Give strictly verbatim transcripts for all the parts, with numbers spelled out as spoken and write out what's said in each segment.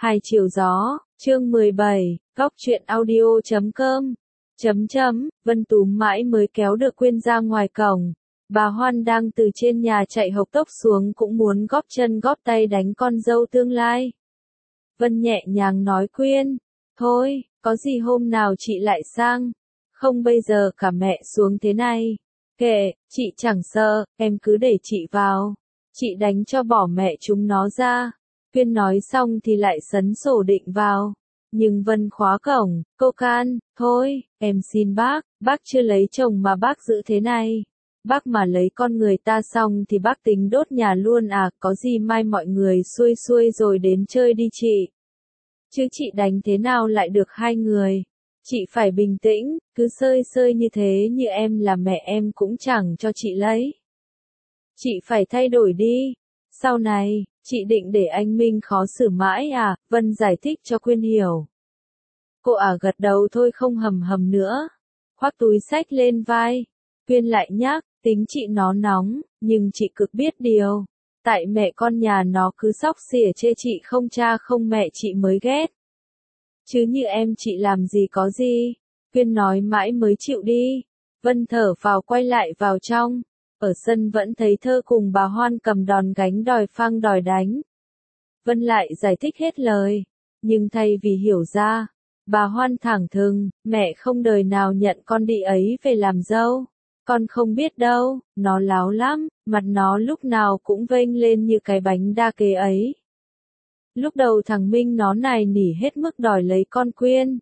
Hai chiều gió, chương mười bảy, góc truyện audio chấm com. Chấm chấm, Vân túm mãi mới kéo được Quyên ra ngoài cổng. Bà Hoan đang từ trên nhà chạy hộc tốc xuống cũng muốn góp chân góp tay đánh con dâu tương lai. Vân nhẹ nhàng nói Quyên, thôi, có gì hôm nào chị lại sang. Không bây giờ cả mẹ xuống thế này. Kệ, chị chẳng sợ, em cứ để chị vào. Chị đánh cho bỏ mẹ chúng nó ra. Quyên nói xong thì lại sấn sổ định vào. Nhưng Vân khóa cổng, cô can, thôi, em xin bác, bác chưa lấy chồng mà bác giữ thế này. Bác mà lấy con người ta xong thì bác tính đốt nhà luôn à, có gì mai mọi người xuôi xuôi rồi đến chơi đi chị. Chứ chị đánh thế nào lại được hai người. Chị phải bình tĩnh, cứ sơi sơi như thế như em là mẹ em cũng chẳng cho chị lấy. Chị phải thay đổi đi. Sau này, chị định để anh Minh khó xử mãi à, Vân giải thích cho Quyên hiểu. Cô à gật đầu thôi không hầm hầm nữa. Khoác túi xách lên vai. Quyên lại nhắc, tính chị nó nóng, nhưng chị cực biết điều. Tại mẹ con nhà nó cứ xóc xỉa chê chị không cha không mẹ chị mới ghét. Chứ như em chị làm gì có gì. Quyên nói mãi mới chịu đi. Vân thở vào quay lại vào trong. Ở sân vẫn thấy Thơ cùng bà Hoan cầm đòn gánh đòi phang đòi đánh. Vân lại giải thích hết lời. Nhưng thay vì hiểu ra, bà Hoan thẳng thừng, mẹ không đời nào nhận con đi ấy về làm dâu. Con không biết đâu, nó láo lắm, mặt nó lúc nào cũng vênh lên như cái bánh đa kế ấy. Lúc đầu thằng Minh nó nài nỉ hết mức đòi lấy con Quyên.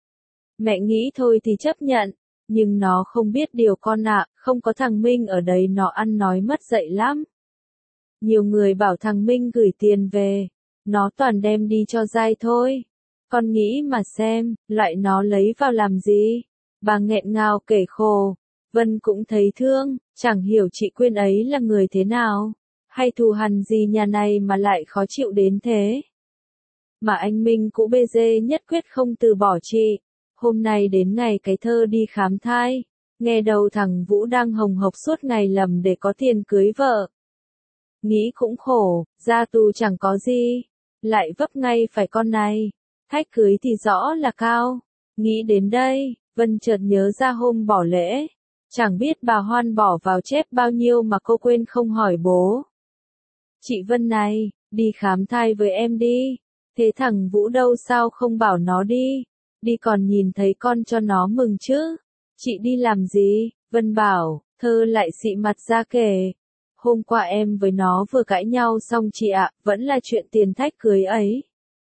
Mẹ nghĩ thôi thì chấp nhận. Nhưng nó không biết điều con ạ, không có thằng Minh ở đây nó ăn nói mất dạy lắm. Nhiều người bảo thằng Minh gửi tiền về, nó toàn đem đi cho dai thôi. Con nghĩ mà xem, loại nó lấy vào làm gì? Bà nghẹn ngào kể khổ. Vân cũng thấy thương, chẳng hiểu chị Quyên ấy là người thế nào, hay thù hằn gì nhà này mà lại khó chịu đến thế. Mà anh Minh cũng bê dê nhất quyết không từ bỏ chị. Hôm nay đến ngày cái Thơ đi khám thai, nghe đầu thằng Vũ đang hồng hộc suốt ngày lầm để có tiền cưới vợ. Nghĩ cũng khổ, ra tù chẳng có gì, lại vấp ngay phải con này, thách cưới thì rõ là cao. Nghĩ đến đây, Vân chợt nhớ ra hôm bỏ lễ, chẳng biết bà Hoan bỏ vào chép bao nhiêu mà cô quên không hỏi bố. Chị Vân này, đi khám thai với em đi, thế thằng Vũ đâu sao không bảo nó đi. Đi còn nhìn thấy con cho nó mừng chứ. Chị đi làm gì? Vân bảo, Thơ lại xị mặt ra kể. Hôm qua em với nó vừa cãi nhau xong chị ạ, vẫn là chuyện tiền thách cưới ấy.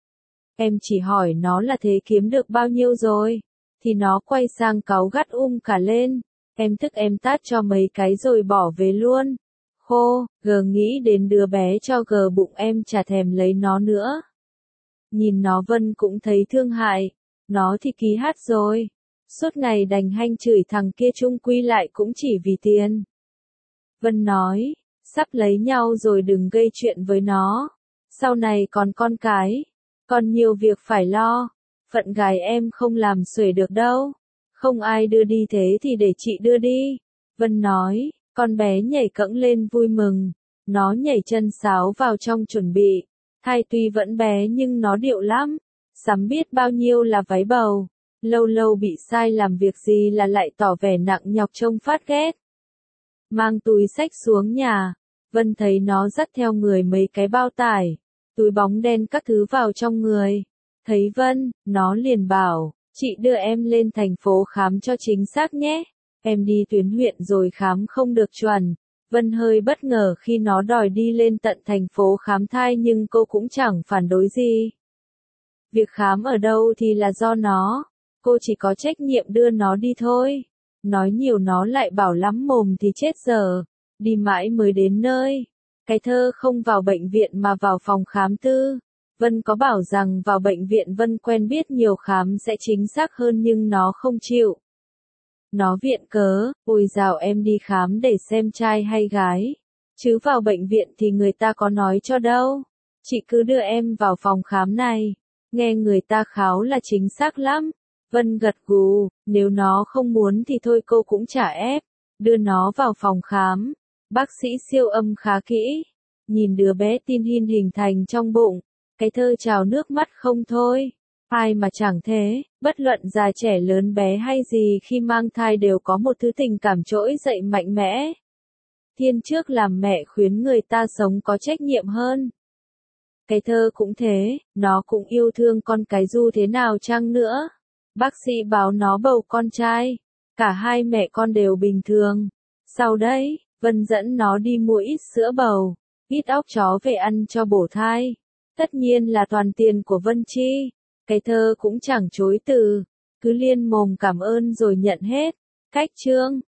Em chỉ hỏi nó là thế kiếm được bao nhiêu rồi. Thì nó quay sang cáu gắt um cả lên. Em thức em tát cho mấy cái rồi bỏ về luôn. Khô, gờ nghĩ đến đứa bé cho gờ bụng em chả thèm lấy nó nữa. Nhìn nó Vân cũng thấy thương hại. Nó thì ký hát rồi. Suốt ngày đành hanh chửi thằng kia chung quy lại cũng chỉ vì tiền. Vân nói, sắp lấy nhau rồi đừng gây chuyện với nó. Sau này còn con cái. Còn nhiều việc phải lo. Phận gái em không làm xuể được đâu. Không ai đưa đi thế thì để chị đưa đi. Vân nói, con bé nhảy cẫng lên vui mừng. Nó nhảy chân sáo vào trong chuẩn bị. Thai tuy vẫn bé nhưng nó điệu lắm. Sắm biết bao nhiêu là váy bầu, lâu lâu bị sai làm việc gì là lại tỏ vẻ nặng nhọc trông phát ghét. Mang túi xách xuống nhà, Vân thấy nó dắt theo người mấy cái bao tải, túi bóng đen các thứ vào trong người. Thấy Vân, nó liền bảo, chị đưa em lên thành phố khám cho chính xác nhé, em đi tuyến huyện rồi khám không được chuẩn. Vân hơi bất ngờ khi nó đòi đi lên tận thành phố khám thai nhưng cô cũng chẳng phản đối gì. Việc khám ở đâu thì là do nó, cô chỉ có trách nhiệm đưa nó đi thôi. Nói nhiều nó lại bảo lắm mồm thì chết giờ, đi mãi mới đến nơi. Cái Thơ không vào bệnh viện mà vào phòng khám tư. Vân có bảo rằng vào bệnh viện Vân quen biết nhiều khám sẽ chính xác hơn nhưng nó không chịu. Nó viện cớ, ôi dào em đi khám để xem trai hay gái. Chứ vào bệnh viện thì người ta có nói cho đâu. Chị cứ đưa em vào phòng khám này. Nghe người ta kháo là chính xác lắm. Vân gật gù, nếu nó không muốn thì thôi cô cũng chả ép. Đưa nó vào phòng khám. Bác sĩ siêu âm khá kỹ. Nhìn đứa bé tin hin hình thành trong bụng. Cái thơ trào nước mắt không thôi. Ai mà chẳng thế, bất luận già trẻ lớn bé hay gì khi mang thai đều có một thứ tình cảm trỗi dậy mạnh mẽ. Thiên trước làm mẹ khuyến người ta sống có trách nhiệm hơn. Cái thơ cũng thế, nó cũng yêu thương con cái dù thế nào chăng nữa. Bác sĩ báo nó bầu con trai. Cả hai mẹ con đều bình thường. Sau đấy, Vân dẫn nó đi mua ít sữa bầu, ít óc chó về ăn cho bổ thai. Tất nhiên là toàn tiền của Vân chi. Cái thơ cũng chẳng chối từ, cứ liên mồm cảm ơn rồi nhận hết. Cách chương